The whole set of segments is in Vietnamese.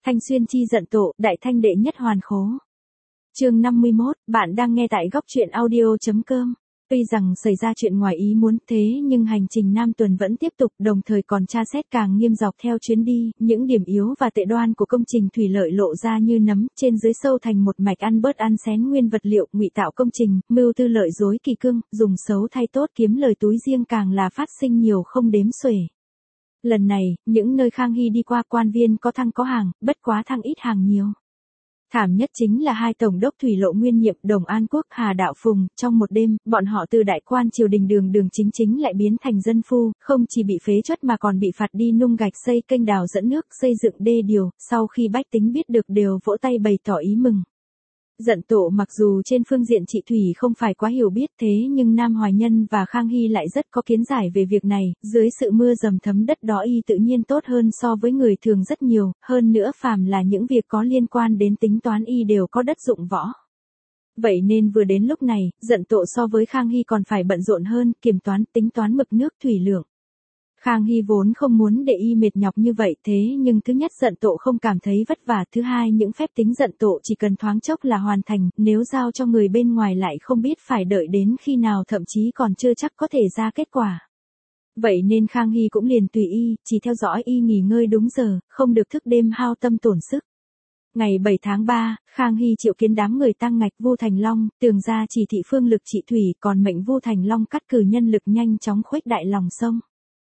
Thanh Xuyên chi giận Tổ, đại thanh đệ nhất hoàn khố. Chương 51, bạn đang nghe tại góc truyện audio.com. Tuy rằng xảy ra chuyện ngoài ý muốn thế nhưng hành trình Nam Tuần vẫn tiếp tục, đồng thời còn tra xét càng nghiêm dọc theo chuyến đi, những điểm yếu và tệ đoan của công trình thủy lợi lộ ra như nấm, trên dưới sâu thành một mạch, ăn bớt ăn xén nguyên vật liệu, ngụy tạo công trình, mưu tư lợi dối kỳ cương, dùng xấu thay tốt kiếm lời túi riêng, càng là phát sinh nhiều không đếm xuể. Lần này, những nơi Khang Hy đi qua, quan viên có thăng có hàng, bất quá thăng ít hàng nhiều. Thảm nhất chính là hai tổng đốc thủy lộ nguyên nhiệm Đồng An Quốc, Hà Đạo Phùng, trong một đêm, bọn họ từ đại quan triều đình đường đường chính chính lại biến thành dân phu, không chỉ bị phế truất mà còn bị phạt đi nung gạch, xây kênh đào dẫn nước, xây dựng đê điều, sau khi bách tính biết được đều vỗ tay bày tỏ ý mừng. Giận Tổ mặc dù trên phương diện trị thủy không phải quá hiểu biết thế nhưng Nam Hoài Nhân và Khang Hy lại rất có kiến giải về việc này, dưới sự mưa dầm thấm đất đó y tự nhiên tốt hơn so với người thường rất nhiều, hơn nữa phàm là những việc có liên quan đến tính toán y đều có đất dụng võ. Vậy nên vừa đến lúc này, Giận Tổ so với Khang Hy còn phải bận rộn hơn, kiểm toán, tính toán mực nước thủy lượng. Khang Hy vốn không muốn để y mệt nhọc như vậy thế nhưng thứ nhất Giận Tổ không cảm thấy vất vả, thứ hai những phép tính Giận Tổ chỉ cần thoáng chốc là hoàn thành, nếu giao cho người bên ngoài lại không biết phải đợi đến khi nào, thậm chí còn chưa chắc có thể ra kết quả. Vậy nên Khang Hy cũng liền tùy y, chỉ theo dõi y nghỉ ngơi đúng giờ, không được thức đêm hao tâm tổn sức. Ngày 7 tháng 3, Khang Hy triệu kiến đám người Tăng Ngạch, Vu Thành Long, Tường ra chỉ thị phương lực trị thủy, còn mệnh Vu Thành Long cắt cử nhân lực nhanh chóng khuếch đại lòng sông.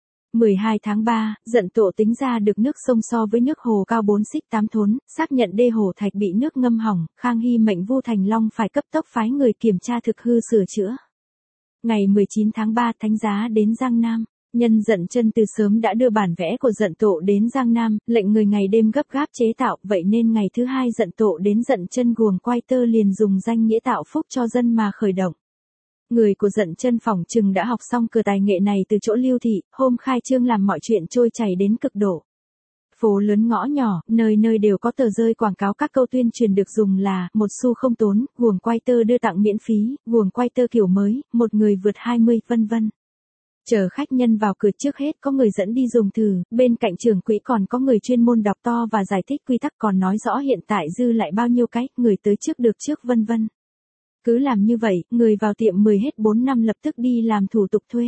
12 tháng 3, Giận Tổ tính ra được nước sông so với nước hồ cao 4 xích 8 thốn, xác nhận đê hồ thạch bị nước ngâm hỏng, Khang Hy mệnh Vu Thành Long phải cấp tốc phái người kiểm tra thực hư sửa chữa. Ngày 19 tháng 3, Thánh giá đến Giang Nam, nhân Dận Chân từ sớm đã đưa bản vẽ của Giận Tổ đến Giang Nam, lệnh người ngày đêm gấp gáp chế tạo, vậy nên ngày thứ hai Giận Tổ đến Dận Chân guồng quay tơ liền dùng danh nghĩa tạo phúc cho dân mà khởi động. Người của Dận Chân phỏng chừng đã học xong cửa tài nghệ này từ chỗ Lưu Thị, hôm khai trương làm mọi chuyện trôi chảy đến cực độ. Phố lớn ngõ nhỏ, nơi nơi đều có tờ rơi quảng cáo các câu tuyên truyền được dùng là, một xu không tốn, guồng quay tơ đưa tặng miễn phí, guồng quay tơ kiểu mới, một người vượt 20, vân vân. Chờ khách nhân vào cửa trước hết có người dẫn đi dùng thử, bên cạnh trưởng quỹ còn có người chuyên môn đọc to và giải thích quy tắc, còn nói rõ hiện tại dư lại bao nhiêu cái, người tới trước được trước, vân vân. Cứ làm như vậy, người vào tiệm 10 hết 4 năm lập tức đi làm thủ tục thuê.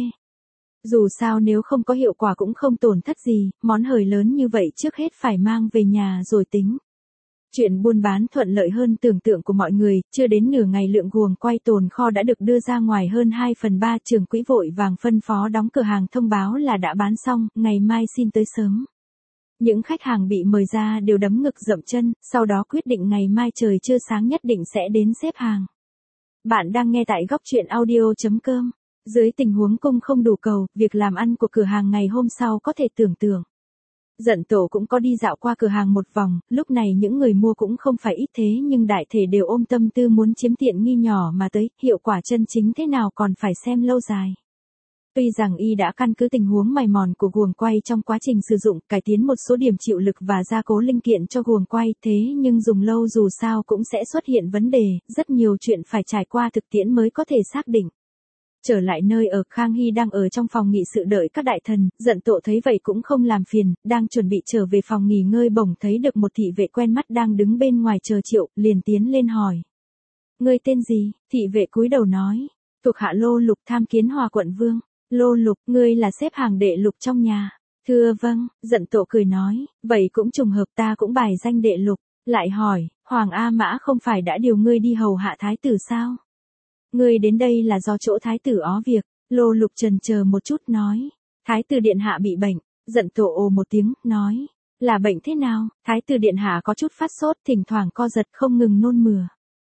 Dù sao nếu không có hiệu quả cũng không tổn thất gì, món hời lớn như vậy trước hết phải mang về nhà rồi tính. Chuyện buôn bán thuận lợi hơn tưởng tượng của mọi người, chưa đến nửa ngày lượng guồng quay tồn kho đã được đưa ra ngoài hơn 2/3, trưởng quỹ vội vàng phân phó đóng cửa hàng thông báo là đã bán xong, ngày mai xin tới sớm. Những khách hàng bị mời ra đều đấm ngực dậm chân, sau đó quyết định ngày mai trời chưa sáng nhất định sẽ đến xếp hàng. Bạn đang nghe tại góc truyện audio.com. Dưới tình huống cung không đủ cầu, việc làm ăn của cửa hàng ngày hôm sau có thể tưởng tượng. Giận Tổ cũng có đi dạo qua cửa hàng một vòng, lúc này những người mua cũng không phải ít thế nhưng đại thể đều ôm tâm tư muốn chiếm tiện nghi nhỏ mà tới, hiệu quả chân chính thế nào còn phải xem lâu dài. Tuy rằng y đã căn cứ tình huống mài mòn của guồng quay trong quá trình sử dụng, cải tiến một số điểm chịu lực và gia cố linh kiện cho guồng quay, thế nhưng dùng lâu dù sao cũng sẽ xuất hiện vấn đề, rất nhiều chuyện phải trải qua thực tiễn mới có thể xác định. Trở lại nơi ở, Khang Hy đang ở trong phòng nghị sự đợi các đại thần, Giận Tổ thấy vậy cũng không làm phiền, đang chuẩn bị trở về phòng nghỉ ngơi bỗng thấy được một thị vệ quen mắt đang đứng bên ngoài chờ triệu, liền tiến lên hỏi. Ngươi tên gì? Thị vệ cúi đầu nói. Thuộc hạ Lô Lục tham kiến Hòa quận vương. Lô Lục, ngươi là xếp hàng đệ Lục trong nhà. Thưa vâng, Giận Tổ cười nói, vậy cũng trùng hợp ta cũng bài danh đệ Lục. Lại hỏi, Hoàng A Mã không phải đã điều ngươi đi hầu hạ thái tử sao? Ngươi đến đây là do chỗ thái tử ó việc. Lô Lục chần chờ một chút nói, thái tử điện hạ bị bệnh. Giận Tổ ồ một tiếng, nói, là bệnh thế nào? Thái tử điện hạ có chút phát sốt, thỉnh thoảng co giật không ngừng nôn mửa.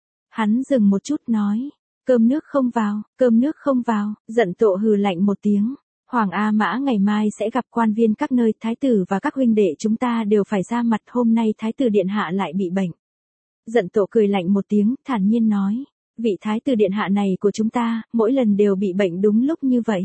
Hắn dừng một chút nói, cơm nước không vào, cơm nước không vào. Giận Tổ hừ lạnh một tiếng, Hoàng A Mã ngày mai sẽ gặp quan viên các nơi, thái tử và các huynh đệ chúng ta đều phải ra mặt, hôm nay thái tử điện hạ lại bị bệnh. Giận Tổ cười lạnh một tiếng, thản nhiên nói, vị thái tử điện hạ này của chúng ta, mỗi lần đều bị bệnh đúng lúc như vậy.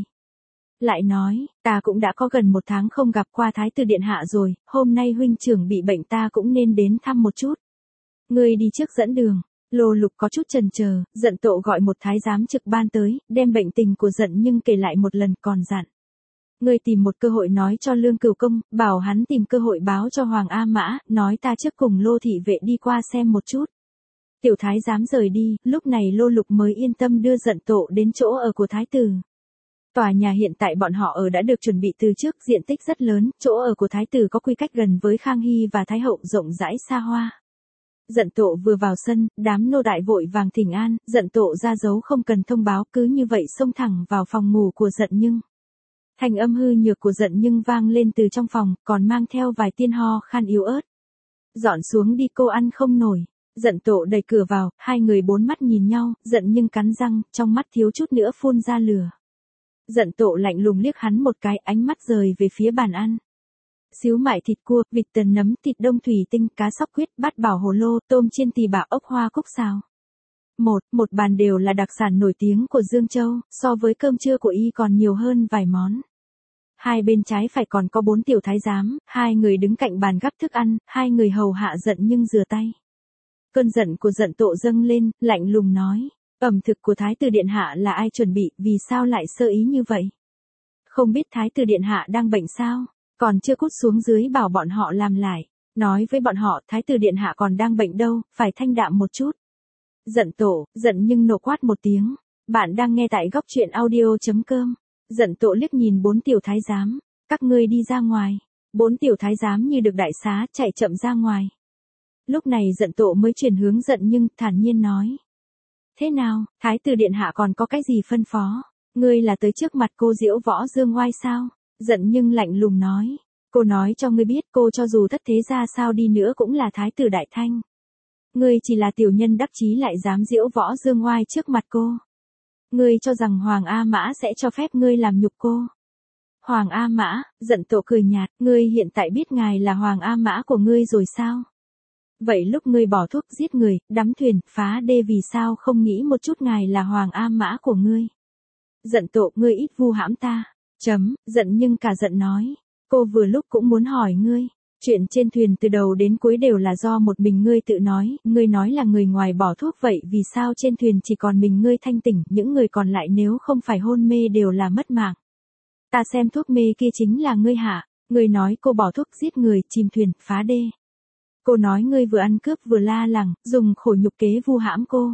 Lại nói, ta cũng đã có gần 1 tháng không gặp qua thái tử điện hạ rồi, hôm nay huynh trưởng bị bệnh ta cũng nên đến thăm một chút. Ngươi đi trước dẫn đường. Lô Lục có chút chần chờ, Giận Tổ gọi một thái giám trực ban tới, đem bệnh tình của Giận Nhưng kể lại một lần, còn dặn. Ngươi tìm một cơ hội nói cho Lương Cửu Công, bảo hắn tìm cơ hội báo cho Hoàng A Mã, nói ta trước cùng Lô thị vệ đi qua xem một chút. Tiểu thái giám rời đi, lúc này Lô Lục mới yên tâm đưa Dận Tộ đến chỗ ở của thái tử. Tòa nhà hiện tại bọn họ ở đã được chuẩn bị từ trước, diện tích rất lớn, chỗ ở của thái tử có quy cách gần với Khang Hy và Thái hậu, rộng rãi xa hoa. Dận Tộ vừa vào sân, đám nô đại vội vàng thỉnh an, Dận Tộ ra dấu không cần thông báo, cứ như vậy xông thẳng vào phòng ngủ của Dận Nhưng. Thành âm hư nhược của Dận Nhưng vang lên từ trong phòng, còn mang theo vài tia ho khan yếu ớt. Dọn xuống đi, cô ăn không nổi. Dận Tộ đẩy cửa vào, hai người bốn mắt nhìn nhau, Dận Nhưng cắn răng, trong mắt thiếu chút nữa phun ra lửa. Dận Tộ lạnh lùng liếc hắn một cái, ánh mắt rời về phía bàn ăn. Xíu mại thịt cua, vịt tần nấm, thịt đông thủy tinh, cá sóc huyết, bát bảo hồ lô, tôm chiên tỳ bạo, ốc hoa cúc xào. Một bàn đều là đặc sản nổi tiếng của Dương Châu, so với cơm trưa của y còn nhiều hơn vài món. Hai bên trái phải còn có 4 tiểu thái giám, hai người đứng cạnh bàn gắp thức ăn, hai người hầu hạ Dận Nhưng rửa tay. Cơn giận của Dận Tộ dâng lên, lạnh lùng nói, ẩm thực của thái tử điện hạ là ai chuẩn bị, vì sao lại sơ ý như vậy? Không biết thái tử điện hạ đang bệnh sao? Còn chưa cút xuống dưới bảo bọn họ làm lại. Nói với bọn họ, thái tử điện hạ còn đang bệnh đâu, phải thanh đạm một chút. Dận Tộ, Dận Nhưng nộ quát một tiếng. Bạn đang nghe tại góc truyện audio.com. Dận Tộ liếc nhìn 4 tiểu thái giám. Các ngươi đi ra ngoài. 4 tiểu thái giám như được đại xá, chạy chậm ra ngoài. Lúc này Dận Tộ mới chuyển hướng Dận Nhưng, thản nhiên nói. Thế nào, thái tử điện hạ còn có cái gì phân phó? Ngươi là tới trước mặt cô diễu võ dương oai sao? Dận Nhưng lạnh lùng nói. Cô nói cho ngươi biết, cô cho dù thất thế ra sao đi nữa cũng là thái tử đại thanh. Ngươi chỉ là tiểu nhân đắc chí lại dám diễu võ dương oai trước mặt cô. Ngươi cho rằng Hoàng A Mã sẽ cho phép ngươi làm nhục cô. Hoàng A Mã, Dận Tộ cười nhạt, ngươi hiện tại biết ngài là Hoàng A Mã của ngươi rồi sao? Vậy lúc ngươi bỏ thuốc giết người, đắm thuyền, phá đê vì sao không nghĩ một chút ngài là Hoàng A Mã của ngươi? Dận Tộ, ngươi ít vu hãm ta. Dận Nhưng cả giận nói. Cô vừa lúc cũng muốn hỏi ngươi. Chuyện trên thuyền từ đầu đến cuối đều là do một mình ngươi tự nói. Ngươi nói là người ngoài bỏ thuốc, vậy vì sao trên thuyền chỉ còn mình ngươi thanh tỉnh, những người còn lại nếu không phải hôn mê đều là mất mạng? Ta xem thuốc mê kia chính là ngươi hạ. Ngươi nói cô bỏ thuốc giết người, chìm thuyền, phá đê. Cô nói ngươi vừa ăn cướp vừa la lằng, dùng khổ nhục kế vu hãm cô.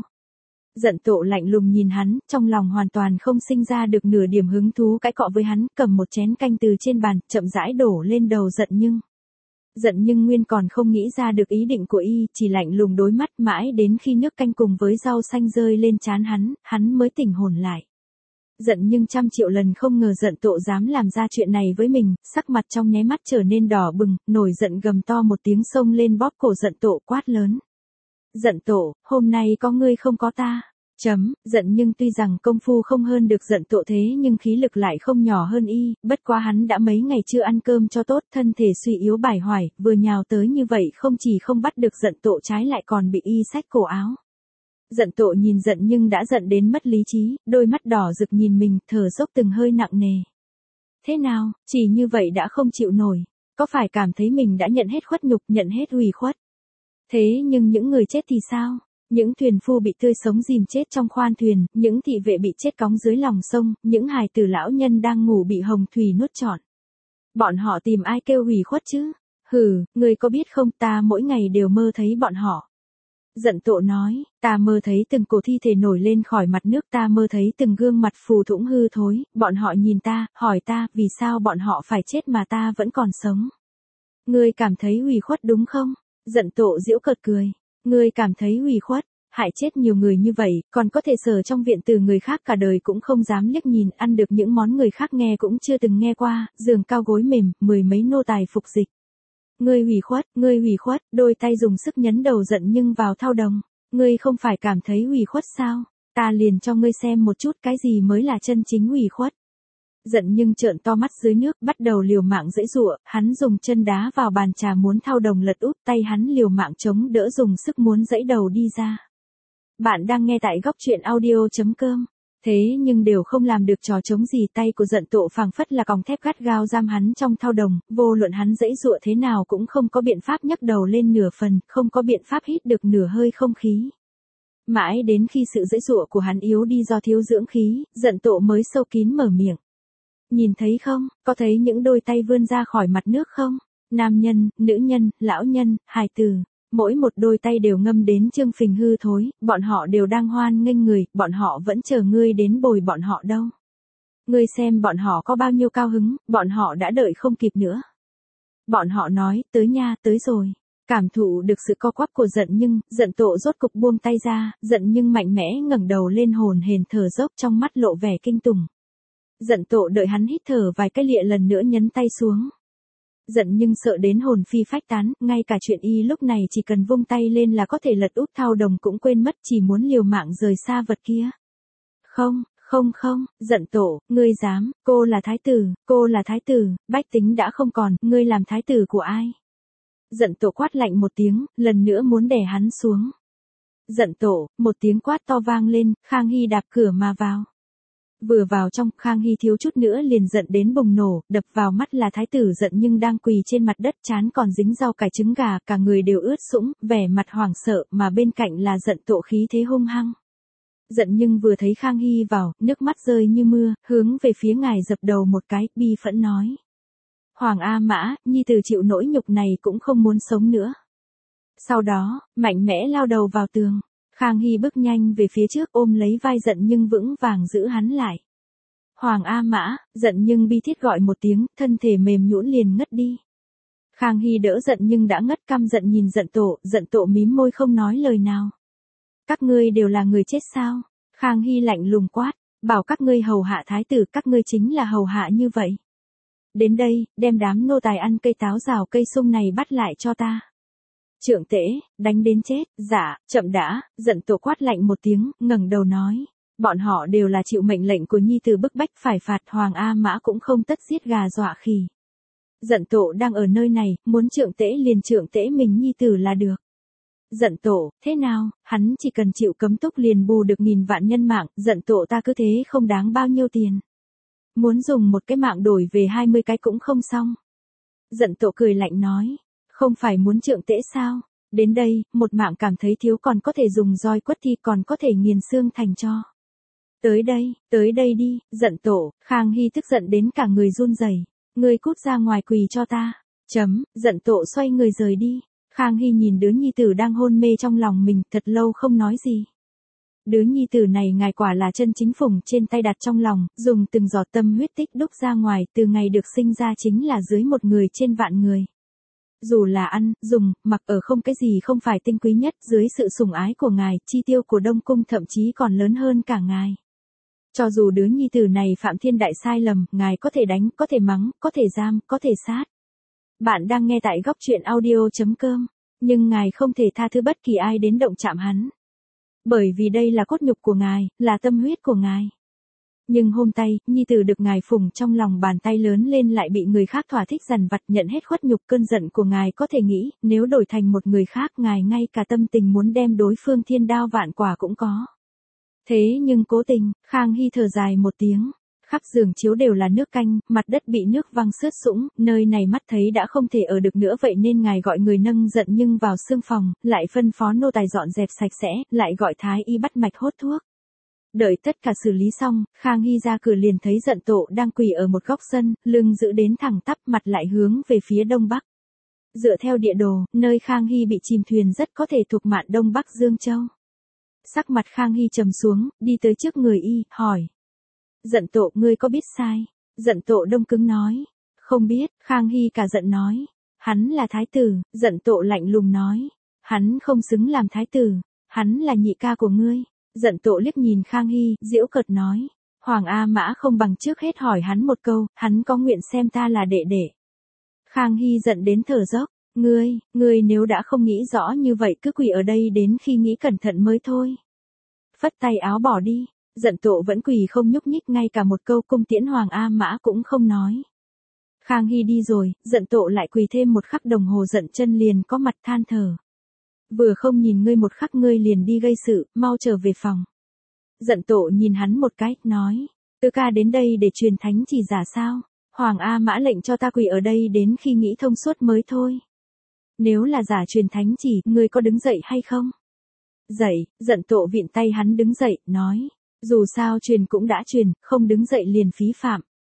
Dận Tộ lạnh lùng nhìn hắn, trong lòng hoàn toàn không sinh ra được nửa điểm hứng thú cãi cọ với hắn, cầm một chén canh từ trên bàn, chậm rãi đổ lên đầu Dận Nhưng. Dận Nhưng nguyên còn không nghĩ ra được ý định của y, chỉ lạnh lùng đối mắt mãi đến khi nước canh cùng với rau xanh rơi lên trán hắn mới tỉnh hồn lại. Dận Nhưng trăm triệu lần không ngờ Dận Tộ dám làm ra chuyện này với mình, sắc mặt trong nháy mắt trở nên đỏ bừng, nổi giận gầm to một tiếng xông lên bóp cổ Dận Tộ quát lớn. Dận Tộ, hôm nay có ngươi không có ta. Dận Nhưng tuy rằng công phu không hơn được Dận Tộ thế nhưng khí lực lại không nhỏ hơn y, bất quá hắn đã mấy ngày chưa ăn cơm cho tốt, thân thể suy yếu bải hoài, vừa nhào tới như vậy không chỉ không bắt được Dận Tộ trái lại còn bị y xách cổ áo. Dận Tộ nhìn Dận Nhưng đã giận đến mất lý trí, đôi mắt đỏ rực nhìn mình, thở dốc từng hơi nặng nề. Thế nào, chỉ như vậy đã không chịu nổi, có phải cảm thấy mình đã nhận hết khuất nhục, nhận hết ủy khuất? Thế nhưng những người chết thì sao? Những thuyền phu bị tươi sống dìm chết trong khoang thuyền, những thị vệ bị chết cóng dưới lòng sông, những hài tử lão nhân đang ngủ bị hồng thủy nuốt trọn. Bọn họ tìm ai kêu ủy khuất chứ? Hừ, ngươi có biết không, ta mỗi ngày đều mơ thấy bọn họ. Dận Tộ nói, ta mơ thấy từng cổ thi thể nổi lên khỏi mặt nước, ta mơ thấy từng gương mặt phù thủng hư thối, bọn họ nhìn ta, hỏi ta, vì sao bọn họ phải chết mà ta vẫn còn sống. Ngươi cảm thấy ủy khuất đúng không? Dận Tộ giễu cợt cười. Ngươi cảm thấy ủy khuất, hại chết nhiều người như vậy, còn có thể sờ trong viện từ người khác cả đời cũng không dám liếc nhìn, ăn được những món người khác nghe cũng chưa từng nghe qua, giường cao gối mềm, 10 mấy nô tài phục dịch. Ngươi ủy khuất, đôi tay dùng sức nhấn đầu Dận Nhưng vào thau đồng. Ngươi không phải cảm thấy ủy khuất sao? Ta liền cho ngươi xem một chút cái gì mới là chân chính ủy khuất. Dận Nhưng trợn to mắt dưới nước, bắt đầu liều mạng giãy giụa, hắn dùng chân đá vào bàn trà muốn thau đồng lật úp, tay hắn liều mạng chống đỡ dùng sức muốn giãy đầu đi ra. Bạn đang nghe tại góc truyện audio.com. Thế nhưng đều không làm được trò chống gì, tay của Dận Tộ phảng phất là còng thép gắt gao giam hắn trong thau đồng, vô luận hắn giãy giụa thế nào cũng không có biện pháp nhấc đầu lên nửa phần, không có biện pháp hít được nửa hơi không khí. Mãi đến khi sự giãy giụa của hắn yếu đi do thiếu dưỡng khí, Dận Tộ mới sâu kín mở miệng. nhìn thấy không, có thấy những đôi tay vươn ra khỏi mặt nước không? Nam nhân, nữ nhân, lão nhân, hài tử, mỗi một đôi tay đều ngâm đến trương phình hư thối, bọn họ đều đang hoan nghênh người, bọn họ vẫn chờ ngươi đến bồi bọn họ đâu. Ngươi xem bọn họ có bao nhiêu cao hứng, bọn họ đã đợi không kịp nữa. Bọn họ nói, tới nha, tới rồi. Cảm thụ được sự co quắp của giận tộ rốt cục buông tay ra, giận nhưng mạnh mẽ ngẩng đầu lên hồn hển thở dốc trong mắt lộ vẻ kinh tủng. Giận tộ đợi hắn hít thở vài cái lịa lần nữa nhấn tay xuống. Giận nhưng sợ đến hồn phi phách tán, ngay cả chuyện y lúc này chỉ cần vung tay lên là có thể lật úp thao đồng cũng quên mất, chỉ muốn liều mạng rời xa vật kia. Không, giận tổ, ngươi dám, cô là thái tử, bách tính đã không còn, ngươi làm thái tử của ai? Giận tổ quát lạnh một tiếng, lần nữa muốn đè hắn xuống. Giận tổ, một tiếng quát to vang lên, Khang Hy đạp cửa mà vào. Vừa vào trong, Khang Hy thiếu chút nữa liền giận đến bùng nổ, đập vào mắt là thái tử giận nhưng đang quỳ trên mặt đất, trán còn dính rau cải trứng gà, cả người đều ướt sũng, vẻ mặt hoảng sợ, mà bên cạnh là giận tổ khí thế hung hăng. Giận nhưng vừa thấy Khang Hy vào, nước mắt rơi như mưa, hướng về phía ngài dập đầu một cái, bi phẫn nói. Hoàng A Mã, nhi tử chịu nỗi nhục này cũng không muốn sống nữa. Sau đó, mạnh mẽ lao đầu vào tường. Khang Hy bước nhanh về phía trước ôm lấy vai giận nhưng vững vàng giữ hắn lại. Hoàng A Mã, giận nhưng bi thiết gọi một tiếng, thân thể mềm nhũn liền ngất đi. Khang Hy đỡ giận nhưng đã ngất, căm giận nhìn giận tổ mím môi không nói lời nào. Các ngươi đều là người chết sao? Khang Hy lạnh lùng quát, bảo các ngươi hầu hạ thái tử, các ngươi chính là hầu hạ như vậy. Đến đây, đem đám nô tài ăn cây táo rào cây sung này bắt lại cho ta. Trượng tể, đánh đến chết, dạ, chậm đã, giận tổ quát lạnh một tiếng, ngẩng đầu nói. Bọn họ đều là chịu mệnh lệnh của nhi tử bức bách phải phạt, Hoàng A Mã cũng không tất giết gà dọa khỉ. Giận tổ đang ở nơi này, muốn trượng tể liền trượng tể mình nhi tử là được. Giận tổ, thế nào, hắn chỉ cần chịu cấm túc liền bù được 1000 vạn nhân mạng, giận tổ ta cứ thế không đáng bao nhiêu tiền. Muốn dùng một cái mạng đổi về 20 cái cũng không xong. Giận tổ cười lạnh nói, không phải muốn trượng tể sao, đến đây, một mạng cảm thấy thiếu còn có thể dùng roi quất thì còn có thể nghiền xương thành cho. Tới đây đi, giận tổ, Khang Hy tức giận đến cả người run rẩy. Ngươi cút ra ngoài quỳ cho ta. Giận tổ xoay người rời đi. Khang Hy nhìn đứa nhi tử đang hôn mê trong lòng mình, thật lâu không nói gì. Đứa nhi tử này ngài quả là chân chính phủng trên tay đặt trong lòng, dùng từng giọt tâm huyết tích đúc ra ngoài, từ ngày được sinh ra chính là dưới một người trên vạn người. Dù là ăn, dùng, mặc ở không cái gì không phải tinh quý nhất, dưới sự sủng ái của ngài, chi tiêu của Đông Cung thậm chí còn lớn hơn cả ngài. Cho dù đứa nhi tử này phạm thiên đại sai lầm, ngài có thể đánh, có thể mắng, có thể giam, có thể sát. Bạn đang nghe tại góc truyện audio.com, nhưng ngài không thể tha thứ bất kỳ ai đến động chạm hắn. Bởi vì đây là cốt nhục của ngài, là tâm huyết của ngài. Nhưng hôm nay, nhi tử được ngài phủng trong lòng bàn tay lớn lên lại bị người khác thỏa thích dằn vặt, nhận hết khuất nhục, cơn giận của ngài có thể nghĩ, nếu đổi thành một người khác ngài ngay cả tâm tình muốn đem đối phương thiên đao vạn quả cũng có. Thế nhưng cố tình, Khang Hy thở dài một tiếng. Khắp giường chiếu đều là nước canh, mặt đất bị nước văng sướt sũng, nơi này mắt thấy đã không thể ở được nữa, vậy nên ngài gọi người nâng giận nhưng vào xương phòng, lại phân phó nô tài dọn dẹp sạch sẽ, lại gọi thái y bắt mạch hốt thuốc. Đợi tất cả xử lý xong, Khang Hy ra cửa liền thấy giận tổ đang quỳ ở một góc sân, lưng giữ đến thẳng tắp, mặt lại hướng về phía đông bắc. Dựa theo địa đồ, nơi Khang Hy bị chìm thuyền rất có thể thuộc mạn đông bắc Dương Châu. Sắc mặt Khang Hy trầm xuống, đi tới trước người y, hỏi. Giận tổ, ngươi có biết sai? Giận tổ đông cứng nói. Không biết, Khang Hy cả giận nói. Hắn là thái tử, giận tổ lạnh lùng nói. Hắn không xứng làm thái tử, hắn là nhị ca của ngươi. Giận tổ liếc nhìn Khang Hy, giễu cợt nói. Hoàng A Mã không bằng trước hết hỏi hắn một câu, hắn có nguyện xem ta là đệ đệ. Khang Hy giận đến thở dốc. Ngươi nếu đã không nghĩ rõ như vậy cứ quỳ ở đây đến khi nghĩ cẩn thận mới thôi. Phất tay áo bỏ đi. Giận tổ vẫn quỳ không nhúc nhích, ngay cả một câu cung tiễn Hoàng A Mã cũng không nói. Khang Hy đi rồi, giận tổ lại quỳ thêm một khắc đồng hồ, giận chân liền có mặt than thở. Vừa không nhìn ngươi một khắc ngươi liền đi gây sự, mau trở về phòng. Giận tổ nhìn hắn một cái, nói. Tư ca đến đây để truyền thánh chỉ giả sao? Hoàng A Mã lệnh cho ta quỳ ở đây đến khi nghĩ thông suốt mới thôi. Nếu là giả truyền thánh chỉ, ngươi có đứng dậy hay không? Dậy, giận tổ vịn tay hắn đứng dậy, nói. Dù sao truyền cũng đã truyền, không đứng dậy liền phí phạm.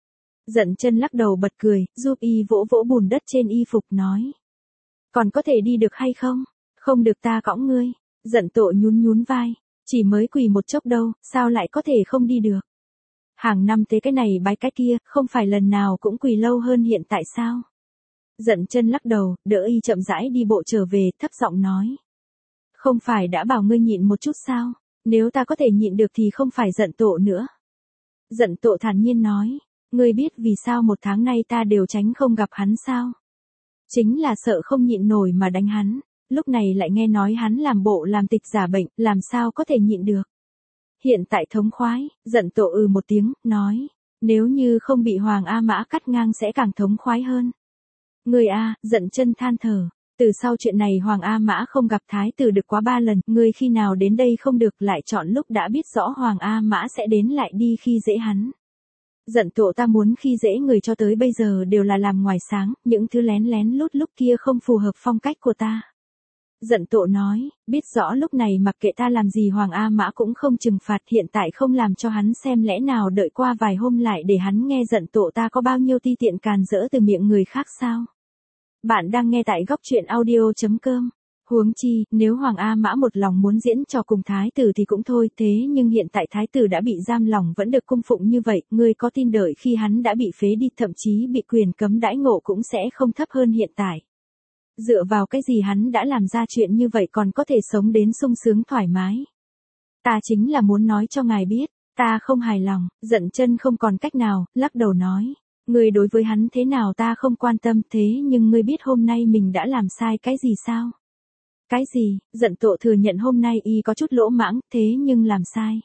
Giận chân lắc đầu bật cười, giúp y vỗ vỗ bùn đất trên y phục nói. Còn có thể đi được hay không? Không được ta cõng ngươi. Giận Tộ nhún nhún vai. Chỉ mới quỳ một chốc đâu, sao lại có thể không đi được? Hàng năm tế cái này bái cái kia, không phải lần nào cũng quỳ lâu hơn hiện tại sao? Giận chân lắc đầu, đỡ y chậm rãi đi bộ trở về, thấp giọng nói. Không phải đã bảo ngươi nhịn một chút sao? Nếu ta có thể nhịn được thì không phải Giận Tộ nữa. Giận Tộ thản nhiên nói. Ngươi biết vì sao một tháng nay ta đều tránh không gặp hắn sao? Chính là sợ không nhịn nổi mà đánh hắn. Lúc này lại nghe nói hắn làm bộ làm tịch giả bệnh, làm sao có thể nhịn được. Hiện tại thống khoái, Giận Tộ một tiếng, nói. Nếu như không bị Hoàng A Mã cắt ngang sẽ càng thống khoái hơn. Ngươi a, Giận chân than thở. Từ sau chuyện này Hoàng A Mã không gặp thái tử được quá 3 lần, ngươi khi nào đến đây không được lại chọn lúc đã biết rõ Hoàng A Mã sẽ đến lại đi khi dễ hắn. Giận Tộ ta muốn khi dễ người cho tới bây giờ đều là làm ngoài sáng, những thứ lén lén lút lúc kia không phù hợp phong cách của ta. Giận Tộ nói, biết rõ lúc này mặc kệ ta làm gì Hoàng A Mã cũng không trừng phạt, hiện tại không làm cho hắn xem lẽ nào đợi qua vài hôm lại để hắn nghe Giận Tộ ta có bao nhiêu ti tiện càn rỡ từ miệng người khác sao? Bạn đang nghe tại góc truyện audio.com. Huống chi, nếu Hoàng A Mã một lòng muốn diễn trò cùng thái tử thì cũng thôi, thế nhưng hiện tại thái tử đã bị giam lòng vẫn được cung phụng như vậy, ngươi có tin đợi khi hắn đã bị phế đi thậm chí bị quyền cấm đãi ngộ cũng sẽ không thấp hơn hiện tại. Dựa vào cái gì hắn đã làm ra chuyện như vậy còn có thể sống đến sung sướng thoải mái. Ta chính là muốn nói cho ngài biết, ta không hài lòng. Giận chân không còn cách nào, lắc đầu nói. Ngươi đối với hắn thế nào ta không quan tâm, thế nhưng ngươi biết hôm nay mình đã làm sai cái gì sao? Cái gì? Giận Tộ thừa nhận hôm nay y có chút lỗ mãng, thế nhưng làm sai.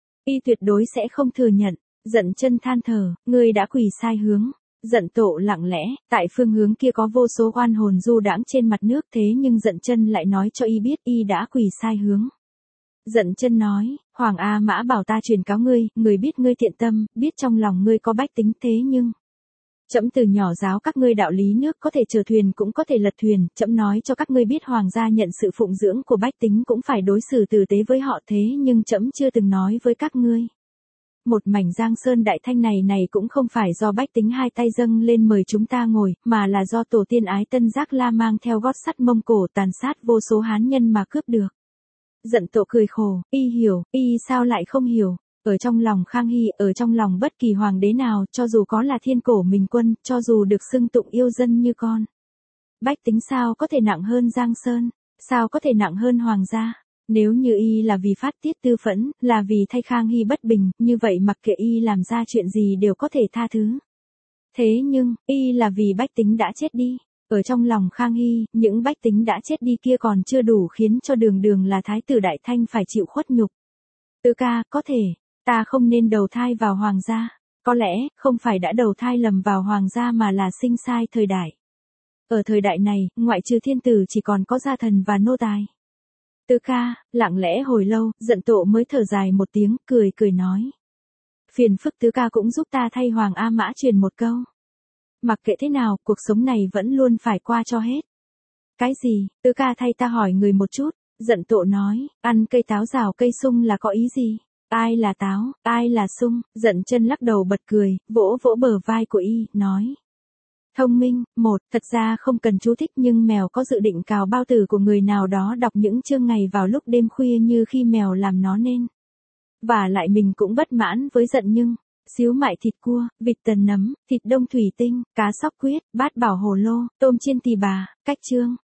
Y tuyệt đối sẽ không thừa nhận. Giận chân than thở, ngươi đã quỳ sai hướng. Giận Tộ lặng lẽ, tại phương hướng kia có vô số oan hồn du đãng trên mặt nước, thế nhưng Giận chân lại nói cho y biết y đã quỳ sai hướng. Giận chân nói, Hoàng A Mã bảo ta truyền cáo ngươi, người biết ngươi thiện tâm, biết trong lòng ngươi có bách tính, thế nhưng trẫm từ nhỏ giáo các ngươi đạo lý nước có thể chở thuyền cũng có thể lật thuyền, trẫm nói cho các ngươi biết hoàng gia nhận sự phụng dưỡng của bách tính cũng phải đối xử tử tế với họ, thế nhưng trẫm chưa từng nói với các ngươi. Một mảnh Giang Sơn Đại Thanh này cũng không phải do bách tính hai tay dâng lên mời chúng ta ngồi, mà là do tổ tiên ái Tân Giác La mang theo gót sắt Mông Cổ tàn sát vô số hán nhân mà cướp được. Giận Tộ cười khổ, y hiểu, y sao lại không hiểu. Ở trong lòng Khang Hy, ở trong lòng bất kỳ hoàng đế nào, cho dù có là thiên cổ minh quân, cho dù được xưng tụng yêu dân như con. Bách tính sao có thể nặng hơn Giang Sơn, sao có thể nặng hơn hoàng gia. Nếu như y là vì phát tiết tư phẫn, là vì thay Khang Hy bất bình, như vậy mặc kệ y làm ra chuyện gì đều có thể tha thứ. Thế nhưng, y là vì bách tính đã chết đi. Ở trong lòng Khang Hy, những bách tính đã chết đi kia còn chưa đủ khiến cho đường đường là thái tử Đại Thanh phải chịu khuất nhục. Tứ ca, có thể, ta không nên đầu thai vào hoàng gia. Có lẽ, không phải đã đầu thai lầm vào hoàng gia mà là sinh sai thời đại. Ở thời đại này, ngoại trừ thiên tử chỉ còn có gia thần và nô tài. Tứ ca, lặng lẽ hồi lâu, Giận Tộ mới thở dài một tiếng, cười nói. Phiền phức tứ ca cũng giúp ta thay Hoàng A Mã truyền một câu. Mặc kệ thế nào, cuộc sống này vẫn luôn phải qua cho hết. Cái gì? Tứ ca thay ta hỏi người một chút. Giận Tộ nói, ăn cây táo rào cây sung là có ý gì? Ai là táo, ai là sung? Giận chân lắc đầu bật cười, vỗ vỗ bờ vai của y, nói. Thông minh, thật ra không cần chú thích nhưng mèo có dự định cào bao tử của người nào đó đọc những chương ngày vào lúc đêm khuya như khi mèo làm nó nên. Và lại mình cũng bất mãn với Giận nhưng, xíu mại thịt cua, vịt tần nấm, thịt đông thủy tinh, cá sóc quyết, bát bảo hồ lô, tôm chiên tỳ bà, cách chương.